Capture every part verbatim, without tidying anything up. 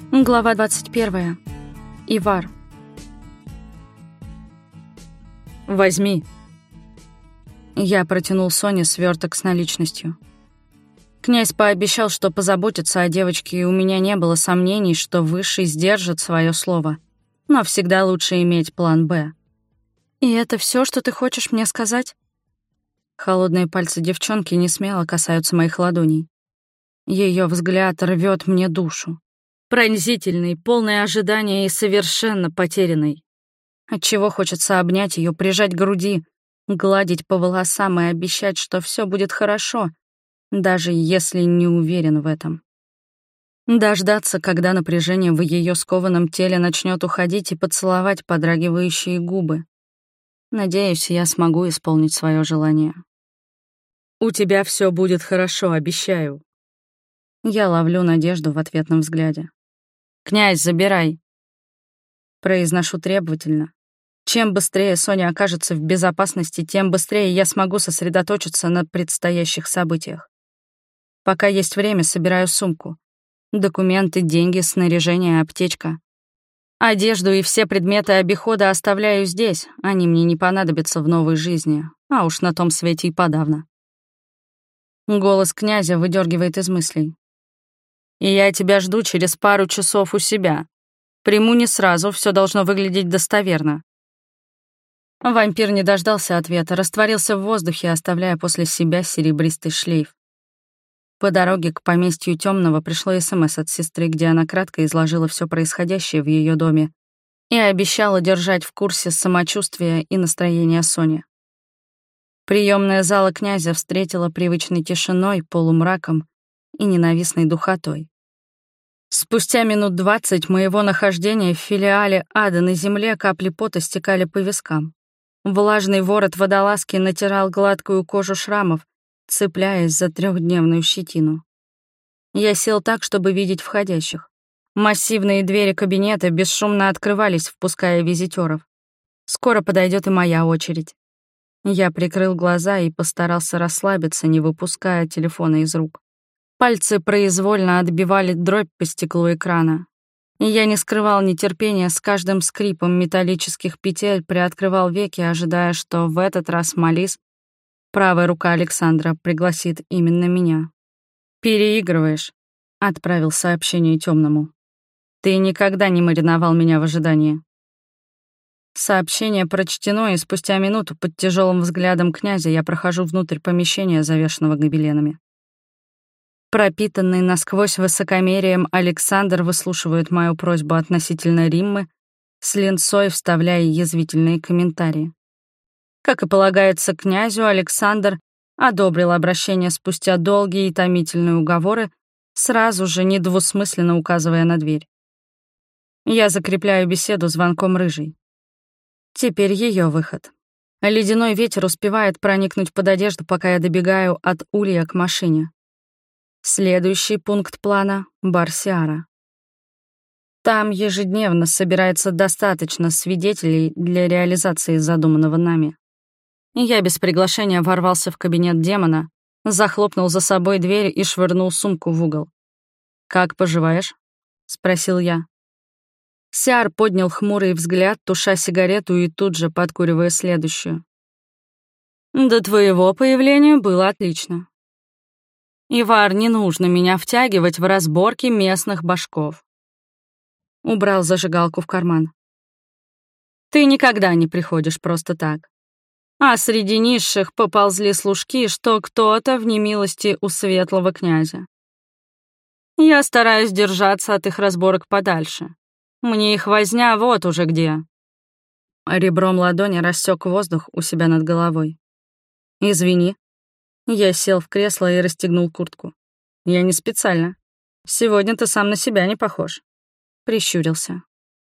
Глава двадцать первая. Ивар. «Возьми». Я протянул Соне сверток с наличностью. Князь пообещал, что позаботится о девочке, и у меня не было сомнений, что Высший сдержит свое слово. Но всегда лучше иметь план «Б». «И это все, что ты хочешь мне сказать?» Холодные пальцы девчонки несмело касаются моих ладоней. Ее взгляд рвет мне душу. Пронзительный, полный ожидания и совершенно потерянный. Отчего хочется обнять ее, прижать к груди, гладить по волосам и обещать, что все будет хорошо, даже если не уверен в этом. Дождаться, когда напряжение в ее скованном теле начнет уходить, и поцеловать подрагивающие губы. Надеюсь, я смогу исполнить свое желание. «У тебя все будет хорошо, обещаю». Я ловлю надежду в ответном взгляде. «Князь, забирай!» Произношу требовательно. Чем быстрее Соня окажется в безопасности, тем быстрее я смогу сосредоточиться на предстоящих событиях. Пока есть время, собираю сумку. Документы, деньги, снаряжение, аптечка. Одежду и все предметы обихода оставляю здесь, они мне не понадобятся в новой жизни, а уж на том свете и подавно. Голос князя выдергивает из мыслей. «И я тебя жду через пару часов у себя. Приму не сразу, все должно выглядеть достоверно». Вампир не дождался ответа, растворился в воздухе, оставляя после себя серебристый шлейф. По дороге к поместью Темного пришло СМС от сестры, где она кратко изложила все происходящее в ее доме и обещала держать в курсе самочувствия и настроения Сони. Приемная зала князя встретила привычной тишиной, полумраком и ненавистной духотой. Спустя минут двадцать моего нахождения в филиале ада на земле капли пота стекали по вискам. Влажный ворот водолазки натирал гладкую кожу шрамов, цепляясь за трехдневную щетину. Я сел так, чтобы видеть входящих. Массивные двери кабинета бесшумно открывались, впуская визитеров. Скоро подойдет и моя очередь. Я прикрыл глаза и постарался расслабиться, не выпуская телефона из рук. Пальцы произвольно отбивали дробь по стеклу экрана. И я не скрывал нетерпения, с каждым скрипом металлических петель приоткрывал веки, ожидая, что в этот раз Малис, правая рука Александра, пригласит именно меня. «Переигрываешь», — отправил сообщение Темному. «Ты никогда не мариновал меня в ожидании». Сообщение прочтено, и спустя минуту под тяжелым взглядом князя я прохожу внутрь помещения, завешенного гобеленами. Пропитанный насквозь высокомерием, Александр выслушивает мою просьбу относительно Риммы, с линцой вставляя язвительные комментарии. Как и полагается князю, Александр одобрил обращение спустя долгие и томительные уговоры, сразу же недвусмысленно указывая на дверь. Я закрепляю беседу звонком рыжей. Теперь ее выход. Ледяной ветер успевает проникнуть под одежду, пока я добегаю от улья к машине. Следующий пункт плана — бар Сиара. Там ежедневно собирается достаточно свидетелей для реализации задуманного нами. Я без приглашения ворвался в кабинет демона, захлопнул за собой дверь и швырнул сумку в угол. «Как поживаешь?» — спросил я. Сиар поднял хмурый взгляд, туша сигарету и тут же подкуривая следующую. «До твоего появления было отлично. Ивар, не нужно меня втягивать в разборки местных башков». Убрал зажигалку в карман. «Ты никогда не приходишь просто так. А среди низших поползли слушки, что кто-то в немилости у светлого князя. Я стараюсь держаться от их разборок подальше. Мне их возня вот уже где». Ребром ладони рассек воздух у себя над головой. «Извини». Я сел в кресло и расстегнул куртку. «Я не специально. Сегодня ты сам на себя не похож». Прищурился.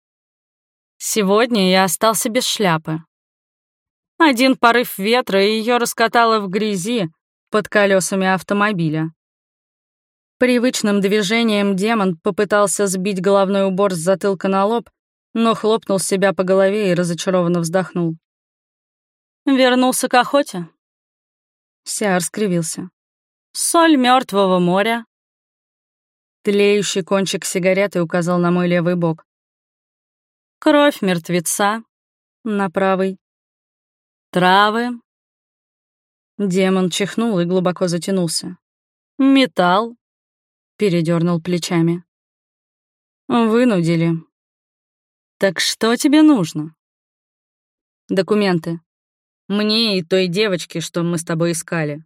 «Сегодня я остался без шляпы. Один порыв ветра, и ее раскатало в грязи под колесами автомобиля». Привычным движением демон попытался сбить головной убор с затылка на лоб, но хлопнул себя по голове и разочарованно вздохнул. «Вернулся к охоте?» Сиар скривился. «Соль Мертвого моря». Тлеющий кончик сигареты указал на мой левый бок. Кровь мертвеца на правый. Травы. Демон чихнул и глубоко затянулся. Металл. Передернул плечами. Вынудили. Так что тебе нужно? Документы. Мне и той девочке, что мы с тобой искали.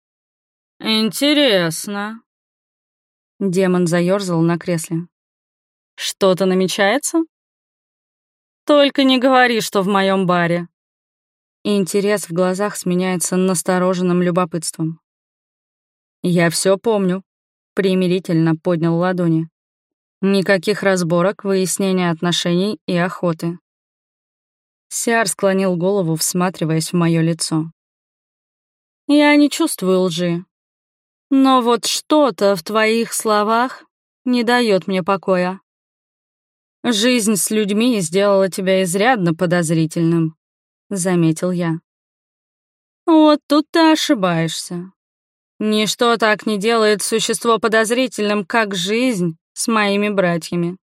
Интересно. Демон заёрзал на кресле. Что-то намечается? Только не говори, что в моем баре. Интерес в глазах сменяется настороженным любопытством. Я все помню. Примирительно поднял ладони. Никаких разборок, выяснения отношений и охоты. Сиар склонил голову, всматриваясь в мое лицо. Я не чувствую лжи. Но вот что-то в твоих словах не дает мне покоя. Жизнь с людьми сделала тебя изрядно подозрительным, заметил я. Вот тут ты ошибаешься. Ничто так не делает существо подозрительным, как жизнь с моими братьями.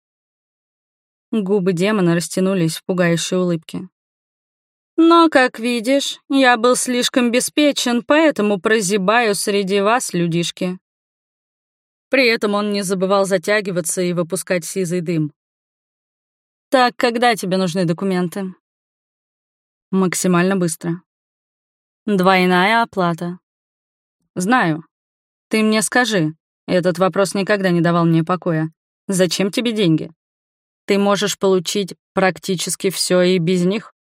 Губы демона растянулись в пугающей улыбке. Но, как видишь, я был слишком беспечен, поэтому прозябаю среди вас, людишки. При этом он не забывал затягиваться и выпускать сизый дым. Так, когда тебе нужны документы? Максимально быстро. Двойная оплата. Знаю. Ты мне скажи, этот вопрос никогда не давал мне покоя. Зачем тебе деньги? Ты можешь получить практически все и без них.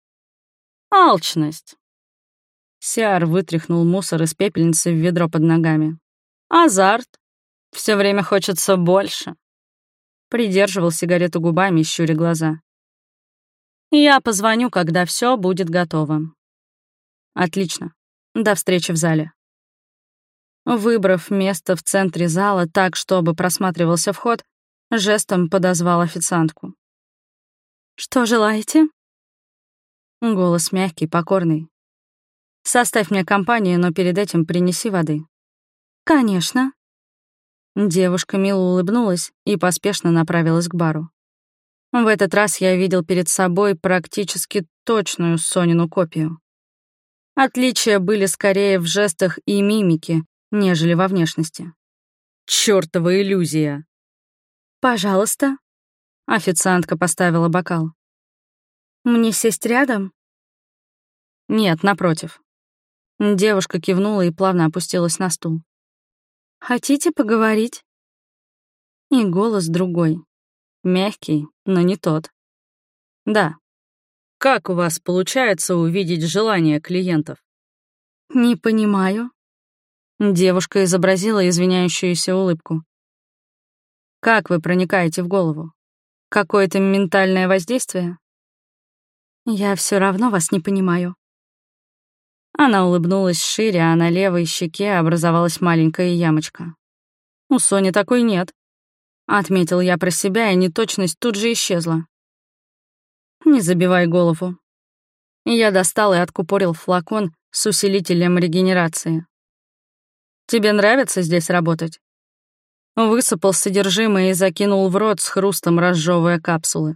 Алчность. Сиар вытряхнул мусор из пепельницы в ведро под ногами. Азарт. Все время хочется больше. Придерживал сигарету губами, щуря глаза. Я позвоню, когда все будет готово. Отлично. До встречи в зале. Выбрав место в центре зала так, чтобы просматривался вход, жестом подозвал официантку. «Что желаете?» Голос мягкий, покорный. «Составь мне компанию, но перед этим принеси воды». «Конечно». Девушка мило улыбнулась и поспешно направилась к бару. В этот раз я видел перед собой практически точную Сонину копию. Отличия были скорее в жестах и мимике, нежели во внешности. Чёртова иллюзия. «Пожалуйста». Официантка поставила бокал. «Мне сесть рядом?» «Нет, напротив». Девушка кивнула и плавно опустилась на стул. «Хотите поговорить?» И голос другой. Мягкий, но не тот. «Да. Как у вас получается увидеть желания клиентов?» «Не понимаю». Девушка изобразила извиняющуюся улыбку. «Как вы проникаете в голову? Какое-то ментальное воздействие?» «Я все равно вас не понимаю». Она улыбнулась шире, а на левой щеке образовалась маленькая ямочка. «У Сони такой нет», — отметил я про себя, и неточность тут же исчезла. «Не забивай голову». Я достал и откупорил флакон с усилителем регенерации. «Тебе нравится здесь работать?» Высыпал содержимое и закинул в рот с хрустом, разжевывая капсулы.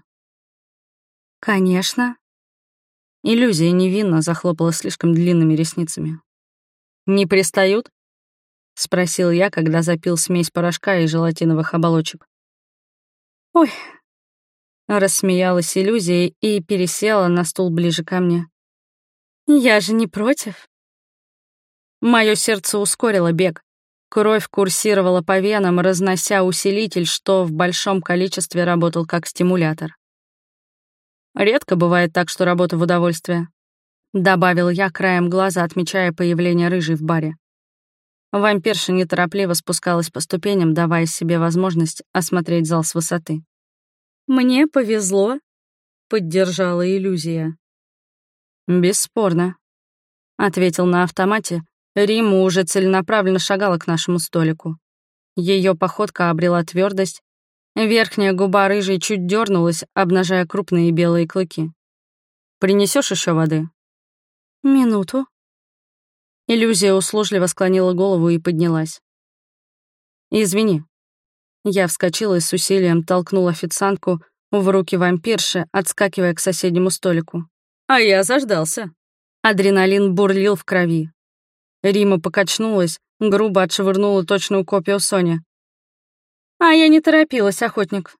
«Конечно». Иллюзия невинно захлопала слишком длинными ресницами. «Не пристают?» — спросил я, когда запил смесь порошка и желатиновых оболочек. «Ой», — рассмеялась иллюзия и пересела на стул ближе ко мне. «Я же не против». Моё сердце ускорило бег. Кровь курсировала по венам, разнося усилитель, что в большом количестве работал как стимулятор. «Редко бывает так, что работа в удовольствие», — добавил я краем глаза, отмечая появление рыжей в баре. Вампирша неторопливо спускалась по ступеням, давая себе возможность осмотреть зал с высоты. «Мне повезло», — поддержала иллюзия. «Бесспорно», — ответил на автомате. Римма уже целенаправленно шагала к нашему столику. Ее походка обрела твердость. Верхняя губа рыжей чуть дернулась, обнажая крупные белые клыки. «Принесешь еще воды?» «Минуту». Иллюзия услужливо склонила голову и поднялась. «Извини». Я вскочила и с усилием толкнула официантку в руки вампирши, отскакивая к соседнему столику. А я заждался. Адреналин бурлил в крови. Рима покачнулась, грубо отшвырнула точную копию Сони. «А я не торопилась, охотник».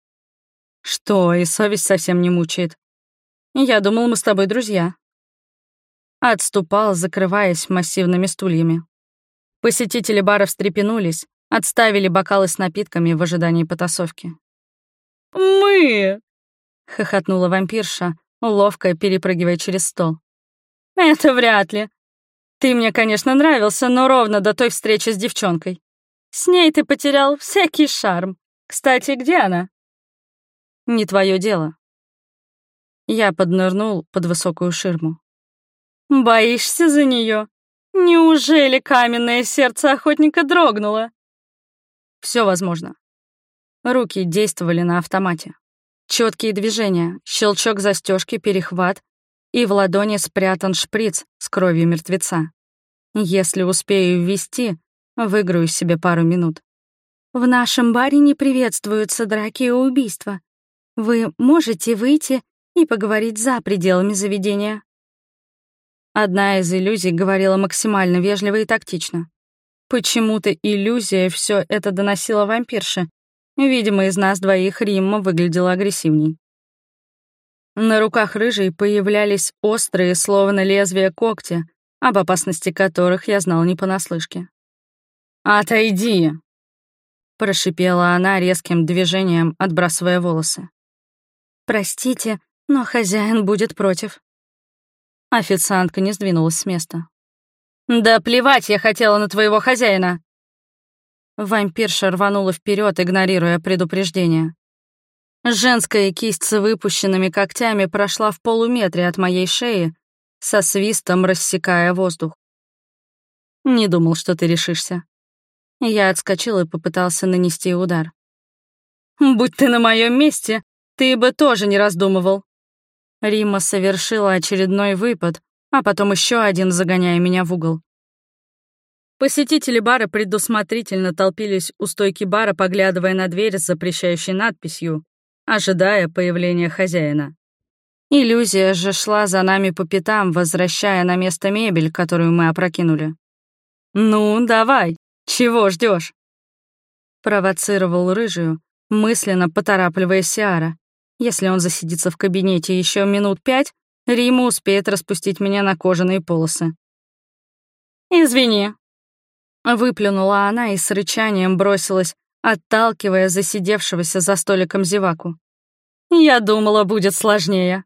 «Что, и совесть совсем не мучает? Я думал, мы с тобой друзья». Отступал, закрываясь массивными стульями. Посетители бара встрепенулись, отставили бокалы с напитками в ожидании потасовки. «Мы!» — хохотнула вампирша, ловко перепрыгивая через стол. «Это вряд ли. Ты мне, конечно, нравился, но ровно до той встречи с девчонкой. С ней ты потерял всякий шарм. Кстати, где она?» «Не твое дело». Я поднырнул под высокую ширму. «Боишься за нее? Неужели каменное сердце охотника дрогнуло?» Все возможно. Руки действовали на автомате. Четкие движения, щелчок застежки, перехват, и в ладони спрятан шприц с кровью мертвеца. Если успею ввести, выиграю себе пару минут. «В нашем баре не приветствуются драки и убийства. Вы можете выйти и поговорить за пределами заведения». Одна из иллюзий говорила максимально вежливо и тактично. Почему-то иллюзия все это доносила вампирше. Видимо, из нас двоих Римма выглядела агрессивней. На руках рыжей появлялись острые, словно лезвия когти, об опасности которых я знал не понаслышке. «Отойди!» — прошипела она резким движением, отбрасывая волосы. «Простите, но хозяин будет против». Официантка не сдвинулась с места. «Да плевать я хотела на твоего хозяина!» Вампирша рванула вперед, игнорируя предупреждение. Женская кисть с выпущенными когтями прошла в полуметре от моей шеи, со свистом рассекая воздух. «Не думал, что ты решишься». Я отскочил и попытался нанести удар. «Будь ты на моем месте, ты бы тоже не раздумывал». Римма совершила очередной выпад, а потом еще один, загоняя меня в угол. Посетители бара предусмотрительно толпились у стойки бара, поглядывая на дверь с запрещающей надписью, ожидая появления хозяина. Иллюзия же шла за нами по пятам, возвращая на место мебель, которую мы опрокинули. «Ну, давай, чего ждешь? Провоцировал рыжую, мысленно поторапливая Сиара. Если он засидится в кабинете еще минут пять, Рима успеет распустить меня на кожаные полосы. «Извини», — выплюнула она и с рычанием бросилась, отталкивая засидевшегося за столиком зеваку. «Я думала, будет сложнее».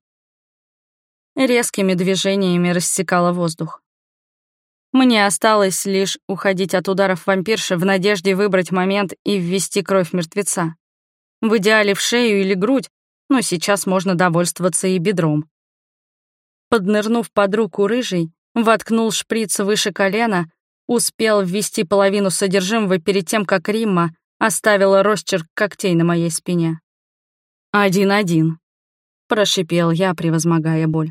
Резкими движениями рассекала воздух. Мне осталось лишь уходить от ударов вампирши в надежде выбрать момент и ввести кровь мертвеца. В идеале в шею или грудь, но сейчас можно довольствоваться и бедром. Поднырнув под руку рыжий, воткнул шприц выше колена, успел ввести половину содержимого перед тем, как Римма оставила росчерк когтей на моей спине. «Один-один», — прошипел я, превозмогая боль.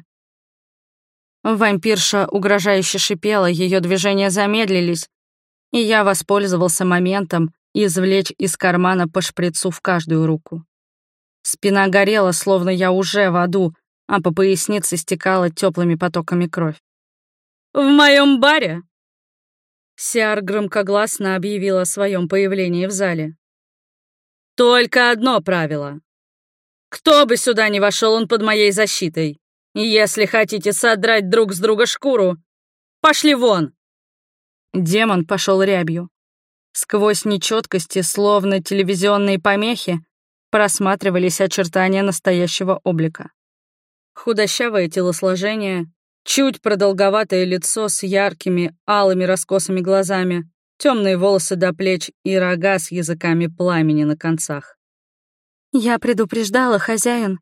Вампирша угрожающе шипела, ее движения замедлились, и я воспользовался моментом извлечь из кармана по шприцу в каждую руку. Спина горела, словно я уже в аду, а по пояснице стекала теплыми потоками кровь. «В моем баре!» Сиар громкогласно объявил о своем появлении в зале. «Только одно правило. Кто бы сюда ни вошел, он под моей защитой. Если хотите содрать друг с друга шкуру, пошли вон!» Демон пошел рябью. Сквозь нечеткости, словно телевизионные помехи, просматривались очертания настоящего облика. Худощавое телосложение, чуть продолговатое лицо с яркими, алыми раскосыми глазами, темные волосы до плеч и рога с языками пламени на концах. «Я предупреждала, хозяин».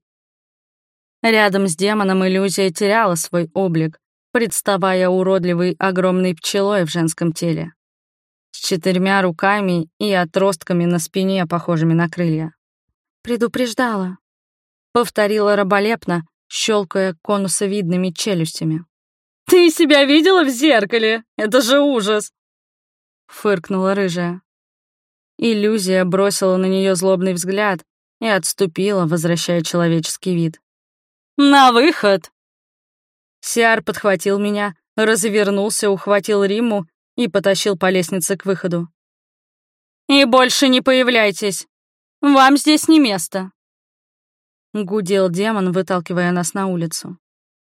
Рядом с демоном иллюзия теряла свой облик, представая уродливой огромной пчелой в женском теле, с четырьмя руками и отростками на спине, похожими на крылья. «Предупреждала», — повторила раболепно, щелкая конусовидными челюстями. «Ты себя видела в зеркале? Это же ужас!» — фыркнула рыжая. Иллюзия бросила на нее злобный взгляд и отступила, возвращая человеческий вид. «На выход!» Сиар подхватил меня, развернулся, ухватил Римму и потащил по лестнице к выходу. «И больше не появляйтесь! Вам здесь не место!» Гудел демон, выталкивая нас на улицу.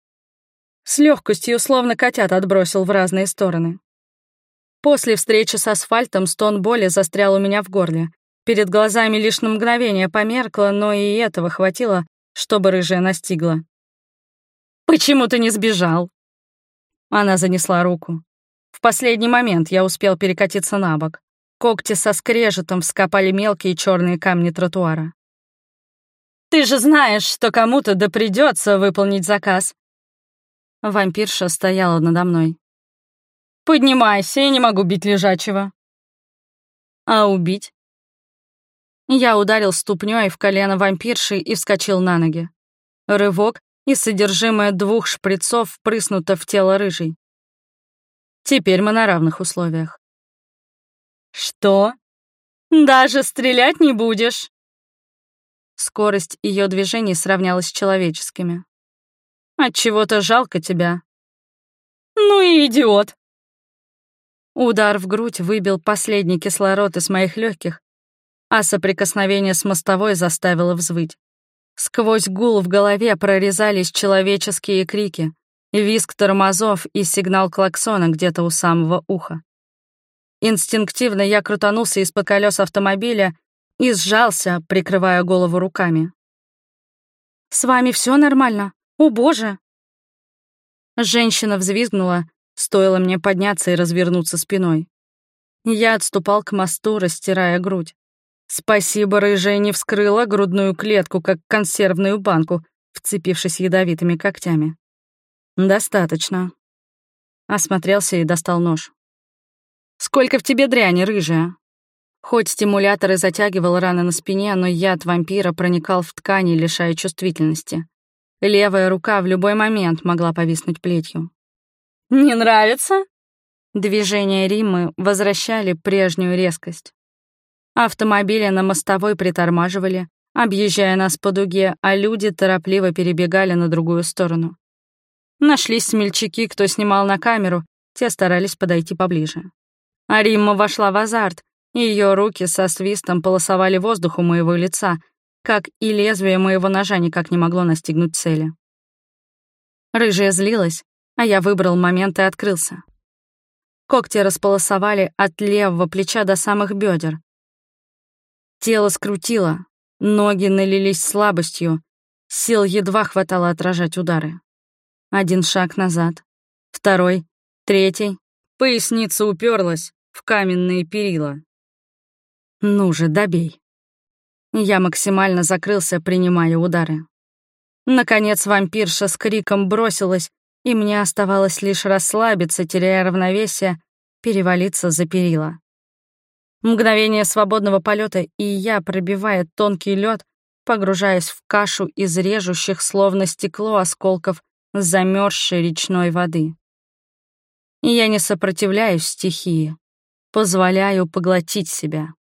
С легкостью, словно котят, отбросил в разные стороны. После встречи с асфальтом стон боли застрял у меня в горле. Перед глазами лишь на мгновение померкло, но и этого хватило, чтобы рыжая настигла. «Почему ты не сбежал?» Она занесла руку. В последний момент я успел перекатиться на бок. Когти со скрежетом вскопали мелкие черные камни тротуара. «Ты же знаешь, что кому-то да придется выполнить заказ!» Вампирша стояла надо мной. «Поднимайся, я не могу бить лежачего». «А убить?» Я ударил ступнёй в колено вампирши и вскочил на ноги. Рывок, и содержимое двух шприцов впрыснуто в тело рыжей. Теперь мы на равных условиях. «Что? Даже стрелять не будешь?» Скорость ее движений сравнялась с человеческими. «Отчего-то жалко тебя». «Ну и идиот!» Удар в грудь выбил последний кислород из моих легких, а соприкосновение с мостовой заставило взвыть. Сквозь гул в голове прорезались человеческие крики, визг тормозов и сигнал клаксона где-то у самого уха. Инстинктивно я крутанулся из-под колес автомобиля и сжался, прикрывая голову руками. «С вами все нормально? О, боже!» Женщина взвизгнула, стоило мне подняться и развернуться спиной. Я отступал к мосту, растирая грудь. Спасибо, рыжая не вскрыла грудную клетку, как консервную банку, вцепившись ядовитыми когтями. «Достаточно». Осмотрелся и достал нож. «Сколько в тебе дряни, рыжая?» Хоть стимулятор и затягивал раны на спине, но яд вампира проникал в ткани, лишая чувствительности. Левая рука в любой момент могла повиснуть плетью. «Не нравится?» Движения Риммы возвращали прежнюю резкость. Автомобили на мостовой притормаживали, объезжая нас по дуге, а люди торопливо перебегали на другую сторону. Нашлись смельчаки, кто снимал на камеру, те старались подойти поближе. А Римма вошла в азарт, и ее руки со свистом полосовали воздух у моего лица, как и лезвие моего ножа никак не могло настигнуть цели. Рыжая злилась, а я выбрал момент и открылся. Когти располосовали от левого плеча до самых бедер. Тело скрутило, ноги налились слабостью, сил едва хватало отражать удары. Один шаг назад, второй, третий. Поясница уперлась в каменные перила. «Ну же, добей». Я максимально закрылся, принимая удары. Наконец вампирша с криком бросилась, и мне оставалось лишь расслабиться, теряя равновесие, перевалиться за перила. Мгновение свободного полета, и я, пробивая тонкий лед, погружаясь в кашу из режущих, словно стекло, осколков замерзшей речной воды. И я не сопротивляюсь стихии, позволяю поглотить себя.